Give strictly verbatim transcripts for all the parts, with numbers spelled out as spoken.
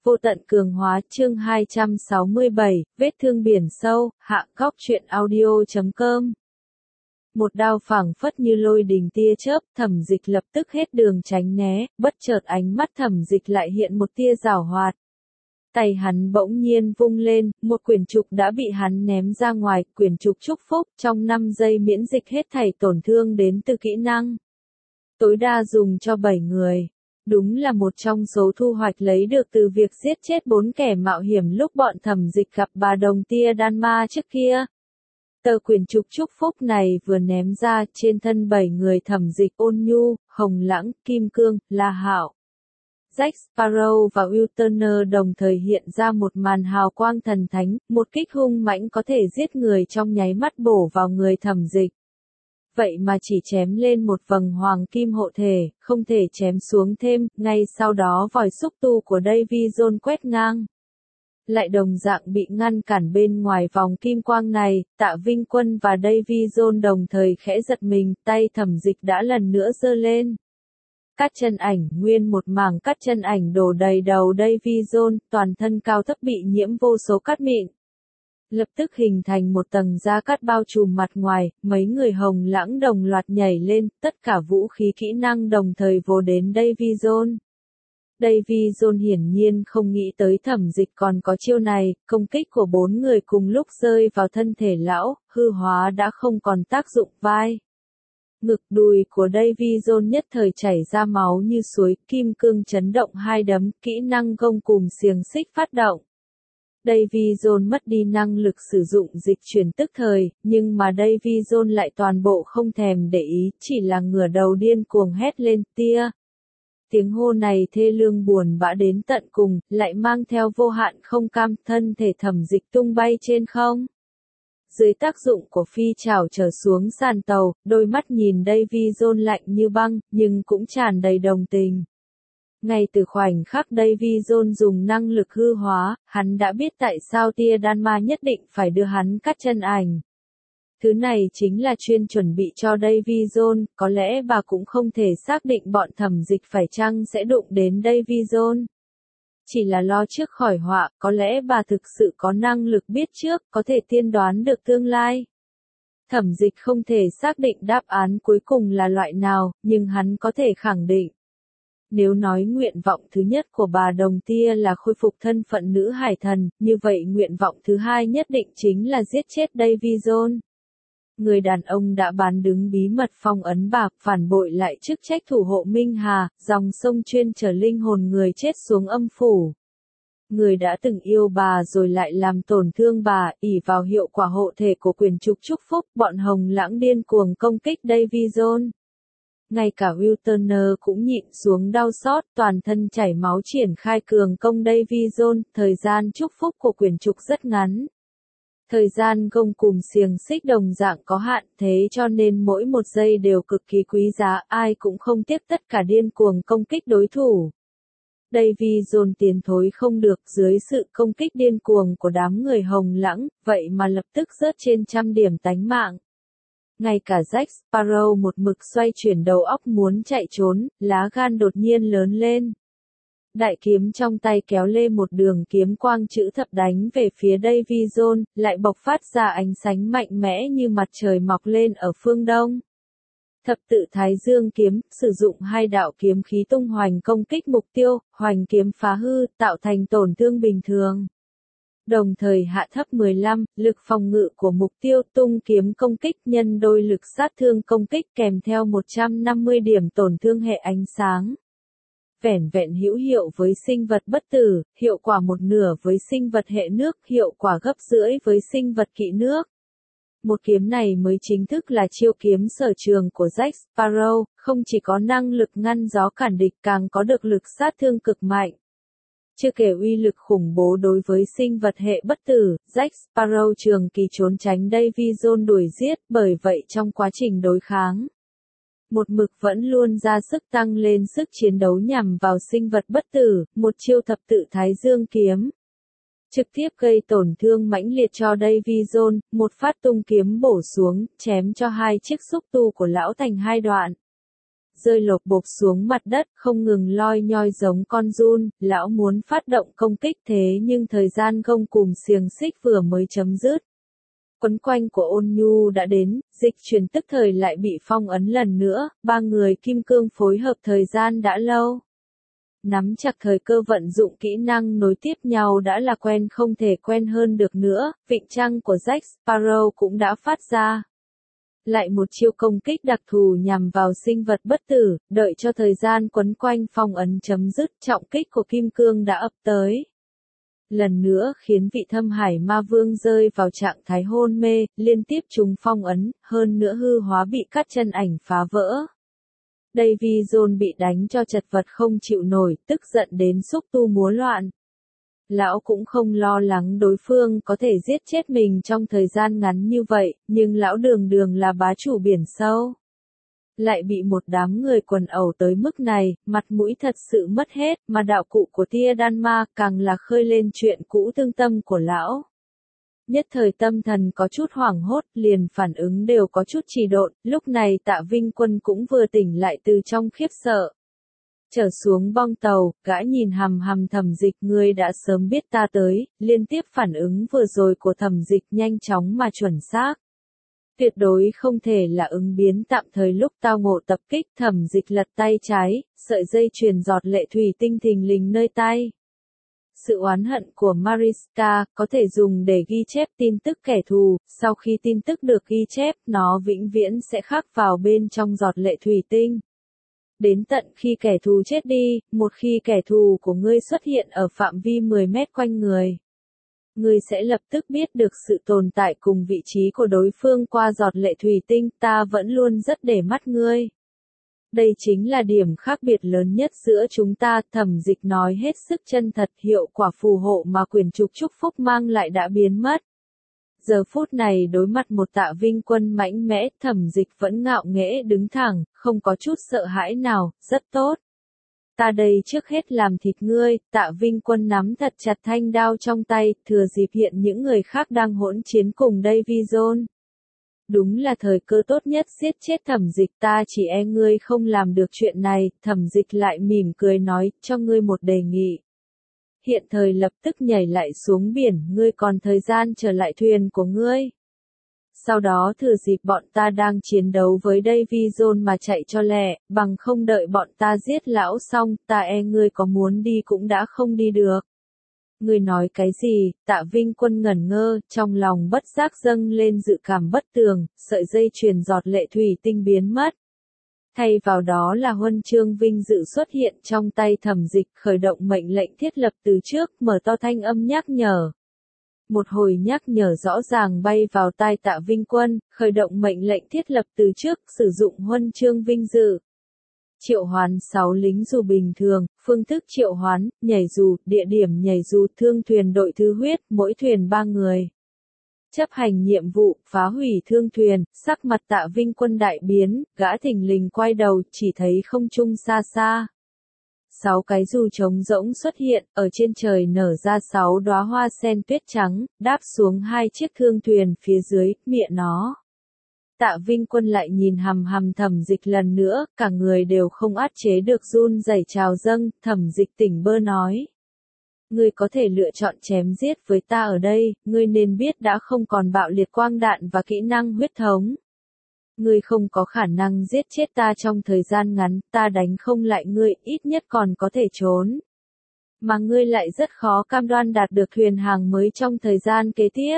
Vô tận cường hóa chương hai trăm sáu mươi bảy, vết thương biển sâu, hạ góc truyện audio chấm com. Một đao phảng phất như lôi đình tia chớp, Thẩm Dịch lập tức hết đường tránh né, bất chợt ánh mắt Thẩm Dịch lại hiện một tia giảo hoạt. Tay hắn bỗng nhiên vung lên, một quyển trục đã bị hắn ném ra ngoài, quyển trục chúc phúc, trong năm giây miễn dịch hết thảy tổn thương đến từ kỹ năng. Tối đa dùng cho bảy người. Đúng là một trong số thu hoạch lấy được từ việc giết chết bốn kẻ mạo hiểm lúc bọn Thẩm Dịch gặp bà đồng tia đan ma trước kia. Tờ quyển trục chúc phúc này vừa ném ra, trên thân bảy người Thẩm Dịch, Ôn Nhu, Hồng Lãng, Kim Cương, La Hạo, Jack Sparrow và Will Turner đồng thời hiện ra một màn hào quang thần thánh, một kích hung mãnh có thể giết người trong nháy mắt bổ vào người Thẩm Dịch. Vậy mà chỉ chém lên một vầng hoàng kim hộ thể, không thể chém xuống thêm, ngay sau đó vòi xúc tu của Davy Jones quét ngang. Lại đồng dạng bị ngăn cản bên ngoài vòng kim quang này, Tạ Vinh Quân và Davy Jones đồng thời khẽ giật mình, tay Thẩm Dịch đã lần nữa giơ lên. Cắt chân ảnh, nguyên một mảng cắt chân ảnh đổ đầy đầu Davy Jones, toàn thân cao thấp bị nhiễm vô số cắt mịn. Lập tức hình thành một tầng da cắt bao trùm mặt ngoài, mấy người Hồng Lãng đồng loạt nhảy lên, tất cả vũ khí kỹ năng đồng thời vồ đến Davy Jones. Davy Jones hiển nhiên không nghĩ tới Thẩm Dịch còn có chiêu này, công kích của bốn người cùng lúc rơi vào thân thể lão, hư hóa đã không còn tác dụng vai. Ngực đùi của Davy Jones nhất thời chảy ra máu như suối, kim cương chấn động hai đấm, kỹ năng gông cùm xiềng xích phát động. Davy Jones mất đi năng lực sử dụng dịch chuyển tức thời, nhưng mà Davy Jones lại toàn bộ không thèm để ý, chỉ là ngửa đầu điên cuồng hét lên, tia. Tiếng hô này thê lương buồn bã đến tận cùng, lại mang theo vô hạn không cam, thân thể Thẩm Dịch tung bay trên không. Dưới tác dụng của phi trảo trở xuống sàn tàu, đôi mắt nhìn Davy Jones lạnh như băng, nhưng cũng tràn đầy đồng tình. Ngay từ khoảnh khắc Davy Jones dùng năng lực hư hóa, hắn đã biết tại sao tia đan ma nhất định phải đưa hắn cắt chân ảnh. Thứ này chính là chuyên chuẩn bị cho Davy Jones, có lẽ bà cũng không thể xác định bọn Thẩm Dịch phải chăng sẽ đụng đến Davy Jones. Chỉ là lo trước khỏi họa, có lẽ bà thực sự có năng lực biết trước, có thể tiên đoán được tương lai. Thẩm Dịch không thể xác định đáp án cuối cùng là loại nào, nhưng hắn có thể khẳng định. Nếu nói nguyện vọng thứ nhất của bà đồng tia là khôi phục thân phận nữ hải thần, như vậy nguyện vọng thứ hai nhất định chính là giết chết Davy Jones. Người đàn ông đã bán đứng bí mật phong ấn bạc, phản bội lại chức trách thủ hộ Minh Hà, dòng sông chuyên chở linh hồn người chết xuống âm phủ. Người đã từng yêu bà rồi lại làm tổn thương bà, ỷ vào hiệu quả hộ thể của quyển trục chúc phúc, bọn Hồng Lãng điên cuồng công kích Davy Jones. Ngay cả Will Turner cũng nhịn xuống đau xót, toàn thân chảy máu triển khai cường công Davy Jones, thời gian chúc phúc của quyển trục rất ngắn. Thời gian gông cùm xiềng xích đồng dạng có hạn, thế cho nên mỗi một giây đều cực kỳ quý giá, ai cũng không tiếc tất cả điên cuồng công kích đối thủ. Davy Jones tiến thối không được dưới sự công kích điên cuồng của đám người Hồng Lãng, vậy mà lập tức rớt trên trăm điểm tánh mạng. Ngay cả Jack Sparrow một mực xoay chuyển đầu óc muốn chạy trốn, lá gan đột nhiên lớn lên. Đại kiếm trong tay kéo lên một đường kiếm quang chữ thập đánh về phía Davy Jones, lại bộc phát ra ánh sáng mạnh mẽ như mặt trời mọc lên ở phương đông. Thập tự Thái Dương kiếm, sử dụng hai đạo kiếm khí tung hoành công kích mục tiêu, hoành kiếm phá hư, tạo thành tổn thương bình thường. Đồng thời hạ thấp mười lăm, lực phòng ngự của mục tiêu, tung kiếm công kích nhân đôi lực sát thương công kích kèm theo một trăm năm mươi điểm tổn thương hệ ánh sáng. Vẻn vẹn hữu hiệu với sinh vật bất tử, hiệu quả một nửa với sinh vật hệ nước, hiệu quả gấp rưỡi với sinh vật kỵ nước. Một kiếm này mới chính thức là chiêu kiếm sở trường của Jack Sparrow, không chỉ có năng lực ngăn gió cản địch càng có được lực sát thương cực mạnh. Chưa kể uy lực khủng bố đối với sinh vật hệ bất tử, Jack Sparrow trường kỳ trốn tránh Davy Jones đuổi giết, bởi vậy trong quá trình đối kháng, một mực vẫn luôn ra sức tăng lên sức chiến đấu nhằm vào sinh vật bất tử, một chiêu thập tự Thái Dương kiếm. Trực tiếp gây tổn thương mãnh liệt cho Davy Jones, một phát tung kiếm bổ xuống, chém cho hai chiếc xúc tu của lão thành hai đoạn. rơi lộp bộp xuống mặt đất, không ngừng loi nhoi giống con giun, lão muốn phát động công kích thế nhưng thời gian gông cùm xiềng xích vừa mới chấm dứt. Quấn quanh của Ôn Nhu đã đến, dịch chuyển tức thời lại bị phong ấn lần nữa, ba người kim cương phối hợp thời gian đã lâu. Nắm chặt thời cơ vận dụng kỹ năng nối tiếp nhau đã là quen không thể quen hơn được nữa, vịnh trăng của Jack Sparrow cũng đã phát ra. Lại một chiêu công kích đặc thù nhằm vào sinh vật bất tử, đợi cho thời gian quấn quanh phong ấn chấm dứt, trọng kích của kim cương đã ập tới. Lần nữa khiến vị Thâm Hải Ma Vương rơi vào trạng thái hôn mê, liên tiếp trúng phong ấn, hơn nữa hư hóa bị cắt chân ảnh phá vỡ. Davy Jones bị đánh cho chật vật không chịu nổi, tức giận đến xúc tu múa loạn. Lão cũng không lo lắng đối phương có thể giết chết mình trong thời gian ngắn như vậy, nhưng lão đường đường là bá chủ biển sâu. Lại bị một đám người quần ẩu tới mức này, mặt mũi thật sự mất hết, mà đạo cụ của Tia Đan Ma càng là khơi lên chuyện cũ thương tâm của lão. Nhất thời tâm thần có chút hoảng hốt, liền phản ứng đều có chút trì độn, lúc này Tạ Vinh Quân cũng vừa tỉnh lại từ trong khiếp sợ. Trở xuống bong tàu, gã nhìn hằm hằm Thẩm Dịch, ngươi đã sớm biết ta tới, liên tiếp phản ứng vừa rồi của Thẩm Dịch nhanh chóng mà chuẩn xác. Tuyệt đối không thể là ứng biến tạm thời lúc tao ngộ tập kích. Thẩm Dịch lật tay trái, sợi dây chuyền giọt lệ thủy tinh thình lình nơi tay. Sự oán hận của Mariska có thể dùng để ghi chép tin tức kẻ thù, sau khi tin tức được ghi chép, nó vĩnh viễn sẽ khắc vào bên trong giọt lệ thủy tinh. Đến tận khi kẻ thù chết đi, một khi kẻ thù của ngươi xuất hiện ở phạm vi mười mét quanh người, ngươi sẽ lập tức biết được sự tồn tại cùng vị trí của đối phương qua giọt lệ thủy tinh, ta vẫn luôn rất để mắt ngươi. Đây chính là điểm khác biệt lớn nhất giữa chúng ta, Thẩm Dịch nói hết sức chân thật, hiệu quả phù hộ mà quyển trục chúc phúc mang lại đã biến mất. Giờ phút này đối mặt một Tạ Vinh Quân mạnh mẽ, Thẩm Dịch vẫn ngạo nghễ đứng thẳng, không có chút sợ hãi nào, rất tốt. Ta đây trước hết làm thịt ngươi. Tạ Vinh Quân nắm thật chặt thanh đao trong tay, thừa dịp hiện những người khác đang hỗn chiến cùng Davy Jones. Đúng là thời cơ tốt nhất giết chết Thẩm Dịch, ta chỉ e ngươi không làm được chuyện này. Thẩm Dịch lại mỉm cười nói, cho ngươi một đề nghị. Hiện thời lập tức nhảy lại xuống biển, ngươi còn thời gian trở lại thuyền của ngươi. Sau đó thừa dịp bọn ta đang chiến đấu với Davy Jones mà chạy cho lẹ, bằng không đợi bọn ta giết lão xong, ta e ngươi có muốn đi cũng đã không đi được. Ngươi nói cái gì? Tạ Vinh Quân ngẩn ngơ, trong lòng bất giác dâng lên dự cảm bất tường, sợi dây chuyền giọt lệ thủy tinh biến mất. Thay vào đó là huân chương vinh dự xuất hiện trong tay Thẩm Dịch, khởi động mệnh lệnh thiết lập từ trước, mở to thanh âm nhắc nhở. Một hồi nhắc nhở rõ ràng bay vào tai Tạ Vinh Quân, khởi động mệnh lệnh thiết lập từ trước, sử dụng huân chương vinh dự. Triệu hoán sáu lính dù bình thường, phương thức triệu hoán, nhảy dù, địa điểm nhảy dù, thương thuyền đội thứ huyết, mỗi thuyền ba người. Chấp hành nhiệm vụ, phá hủy thương thuyền, sắc mặt Tạ Vinh Quân đại biến, gã thình lình quay đầu, chỉ thấy không trung xa xa. Sáu cái dù trống rỗng xuất hiện, ở trên trời nở ra sáu đóa hoa sen tuyết trắng, đáp xuống hai chiếc thương thuyền phía dưới, mịa nó. Tạ Vinh Quân lại nhìn hằm hằm Thẩm Dịch lần nữa, cả người đều không át chế được run rẩy trào dâng. Thẩm Dịch tỉnh bơ nói. Ngươi có thể lựa chọn chém giết với ta ở đây, ngươi nên biết đã không còn bạo liệt quang đạn và kỹ năng huyết thống. Ngươi không có khả năng giết chết ta trong thời gian ngắn, ta đánh không lại ngươi, ít nhất còn có thể trốn. Mà ngươi lại rất khó cam đoan đạt được thuyền hàng mới trong thời gian kế tiếp.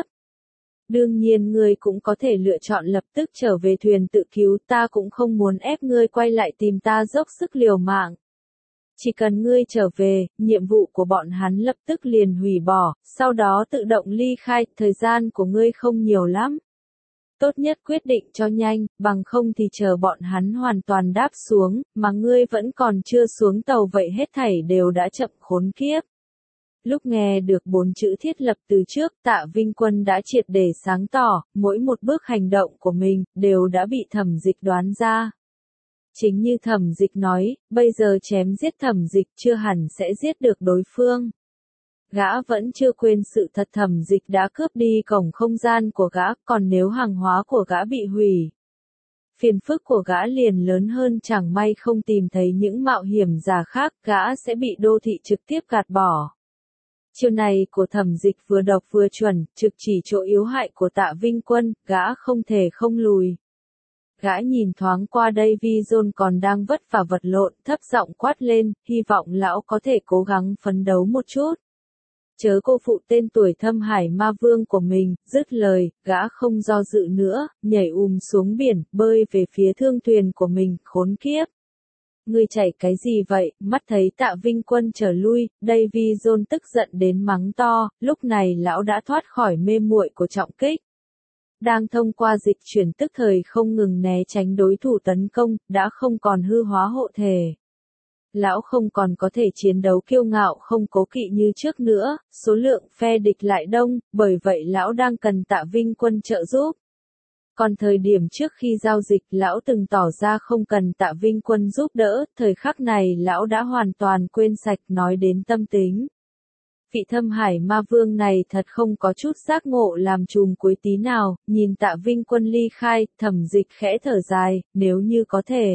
Đương nhiên ngươi cũng có thể lựa chọn lập tức trở về thuyền tự cứu, ta cũng không muốn ép ngươi quay lại tìm ta dốc sức liều mạng. Chỉ cần ngươi trở về, nhiệm vụ của bọn hắn lập tức liền hủy bỏ, sau đó tự động ly khai, thời gian của ngươi không nhiều lắm. Tốt nhất quyết định cho nhanh, bằng không thì chờ bọn hắn hoàn toàn đáp xuống, mà ngươi vẫn còn chưa xuống tàu vậy hết thảy đều đã chậm khốn kiếp. Lúc nghe được bốn chữ thiết lập từ trước, Tạ Vinh Quân đã triệt để sáng tỏ, mỗi một bước hành động của mình, đều đã bị Thẩm Dịch đoán ra. Chính như Thẩm Dịch nói, bây giờ chém giết Thẩm Dịch chưa hẳn sẽ giết được đối phương. Gã vẫn chưa quên sự thật Thẩm Dịch đã cướp đi cổng không gian của gã, còn nếu hàng hóa của gã bị hủy, phiền phức của gã liền lớn hơn, chẳng may không tìm thấy những mạo hiểm giả khác, gã sẽ bị đô thị trực tiếp gạt bỏ. Chiêu này của Thẩm Dịch vừa độc vừa chuẩn, trực chỉ chỗ yếu hại của Tạ Vinh Quân, gã không thể không lùi. Gã nhìn thoáng qua Davy Jones còn đang vất vả vật lộn, thấp giọng quát lên, hy vọng lão có thể cố gắng phấn đấu một chút. Chớ cô phụ tên tuổi Thâm Hải Ma Vương của mình, dứt lời, gã không do dự nữa, nhảy ùm xuống biển, bơi về phía thương thuyền của mình, khốn kiếp. Ngươi chạy cái gì vậy? Mắt thấy Tạ Vinh Quân trở lui, Davy Jones tức giận đến mắng to, lúc này lão đã thoát khỏi mê muội của trọng kích. Đang thông qua dịch chuyển tức thời không ngừng né tránh đối thủ tấn công, đã không còn hư hóa hộ thể. Lão không còn có thể chiến đấu kiêu ngạo không cố kỵ như trước nữa, số lượng phe địch lại đông, bởi vậy lão đang cần Tạ Vinh Quân trợ giúp. Còn thời điểm trước khi giao dịch lão từng tỏ ra không cần Tạ Vinh Quân giúp đỡ, thời khắc này lão đã hoàn toàn quên sạch nói đến tâm tính. Vị Thâm Hải Ma Vương này thật không có chút giác ngộ làm trùm cuối tí nào, nhìn Tạ Vinh Quân ly khai, Thẩm Dịch khẽ thở dài, nếu như có thể.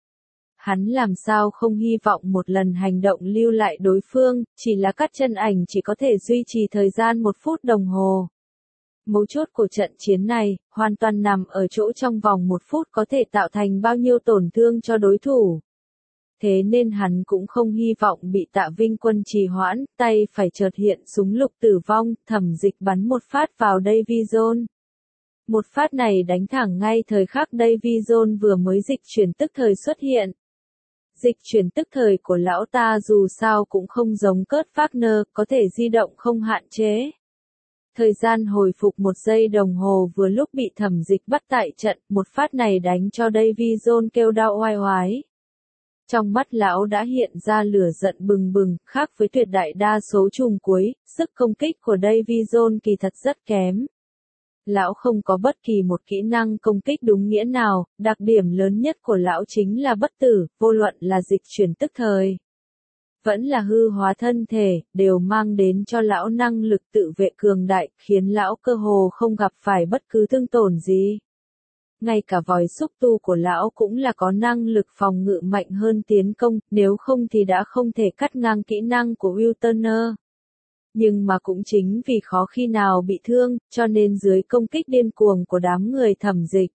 Hắn làm sao không hy vọng một lần hành động lưu lại đối phương, chỉ là cắt chân ảnh chỉ có thể duy trì thời gian một phút đồng hồ. Mấu chốt của trận chiến này, hoàn toàn nằm ở chỗ trong vòng một phút có thể tạo thành bao nhiêu tổn thương cho đối thủ. Thế nên hắn cũng không hy vọng bị Tạ Vinh Quân trì hoãn, tay phải chợt hiện súng lục tử vong, Thẩm Dịch bắn một phát vào Davy Jones. Một phát này đánh thẳng ngay thời khắc Davy Jones vừa mới dịch chuyển tức thời xuất hiện. Dịch chuyển tức thời của lão ta dù sao cũng không giống Kurt Wagner, có thể di động không hạn chế. Thời gian hồi phục một giây đồng hồ vừa lúc bị Thẩm Dịch bắt tại trận, một phát này đánh cho Davy Jones kêu đau oai oái. Trong mắt lão đã hiện ra lửa giận bừng bừng, khác với tuyệt đại đa số trùm cuối, sức công kích của Davy Jones kỳ thật rất kém. Lão không có bất kỳ một kỹ năng công kích đúng nghĩa nào, đặc điểm lớn nhất của lão chính là bất tử, vô luận là dịch chuyển tức thời. Vẫn là hư hóa thân thể, đều mang đến cho lão năng lực tự vệ cường đại, khiến lão cơ hồ không gặp phải bất cứ thương tổn gì. Ngay cả vòi xúc tu của lão cũng là có năng lực phòng ngự mạnh hơn tiến công, nếu không thì đã không thể cắt ngang kỹ năng của Will Turner. Nhưng mà cũng chính vì khó khi nào bị thương, cho nên dưới công kích điên cuồng của đám người Thẩm Dịch,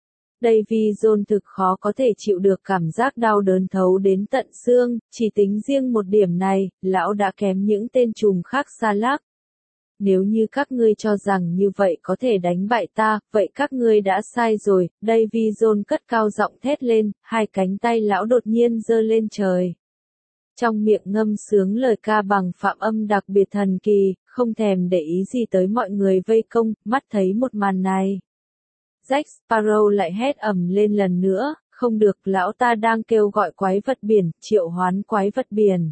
Davy Jones thực khó có thể chịu được cảm giác đau đớn thấu đến tận xương, chỉ tính riêng một điểm này, lão đã kém những tên trùm khác xa lắc. Nếu như các ngươi cho rằng như vậy có thể đánh bại ta, vậy các ngươi đã sai rồi, Davy Jones cất cao giọng thét lên, hai cánh tay lão đột nhiên giơ lên trời. Trong miệng ngâm sướng lời ca bằng phạm âm đặc biệt thần kỳ, không thèm để ý gì tới mọi người vây công, mắt thấy một màn này. Jack Sparrow lại hét ầm lên lần nữa, không được, lão ta đang kêu gọi quái vật biển, triệu hoán quái vật biển.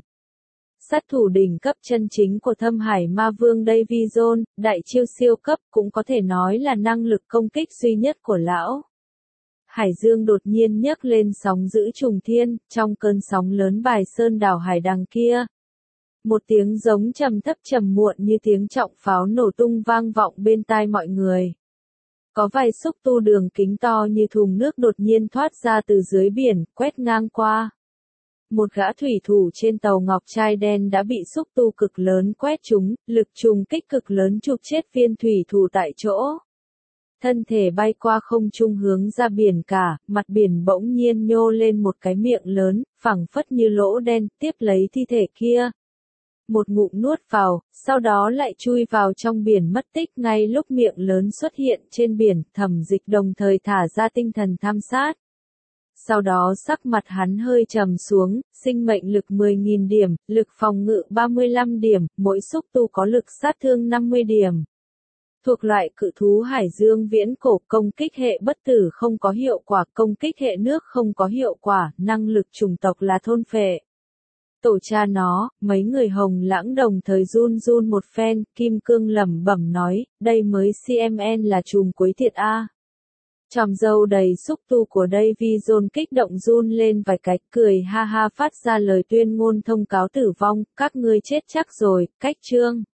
Sát thủ đỉnh cấp chân chính của Thâm Hải Ma Vương Davy Jones, đại chiêu siêu cấp cũng có thể nói là năng lực công kích duy nhất của lão. Hải dương đột nhiên nhấc lên sóng dữ trùng thiên, trong cơn sóng lớn bài sơn đảo hải đằng kia. Một tiếng giống trầm thấp trầm muộn như tiếng trọng pháo nổ tung vang vọng bên tai mọi người. Có vài xúc tu đường kính to như thùng nước đột nhiên thoát ra từ dưới biển, quét ngang qua. Một gã thủy thủ trên tàu ngọc trai đen đã bị xúc tu cực lớn quét trúng, lực trùng kích cực lớn chụp chết viên thủy thủ tại chỗ. Thân thể bay qua không trung hướng ra biển cả, mặt biển bỗng nhiên nhô lên một cái miệng lớn, phẳng phất như lỗ đen, tiếp lấy thi thể kia. Một ngụm nuốt vào, sau đó lại chui vào trong biển mất tích. Ngay lúc miệng lớn xuất hiện trên biển, Thẩm Dịch đồng thời thả ra tinh thần tham sát. Sau đó sắc mặt hắn hơi trầm xuống, sinh mệnh lực mười nghìn điểm, lực phòng ngự ba mươi lăm điểm, mỗi xúc tu có lực sát thương năm mươi điểm. Thuộc loại cự thú hải dương viễn cổ, công kích hệ bất tử không có hiệu quả, công kích hệ nước không có hiệu quả, năng lực chủng tộc là thôn phệ. Tổ cha nó, mấy người Hồng Lãng đồng thời run run một phen, Kim Cương lẩm bẩm nói, đây mới xê em en là trùm cuối thiệt a. Chòm râu đầy xúc tu của Davy Jones kích động run lên vài cái, cười ha ha phát ra lời tuyên ngôn thông cáo tử vong, các ngươi chết chắc rồi, cách chương.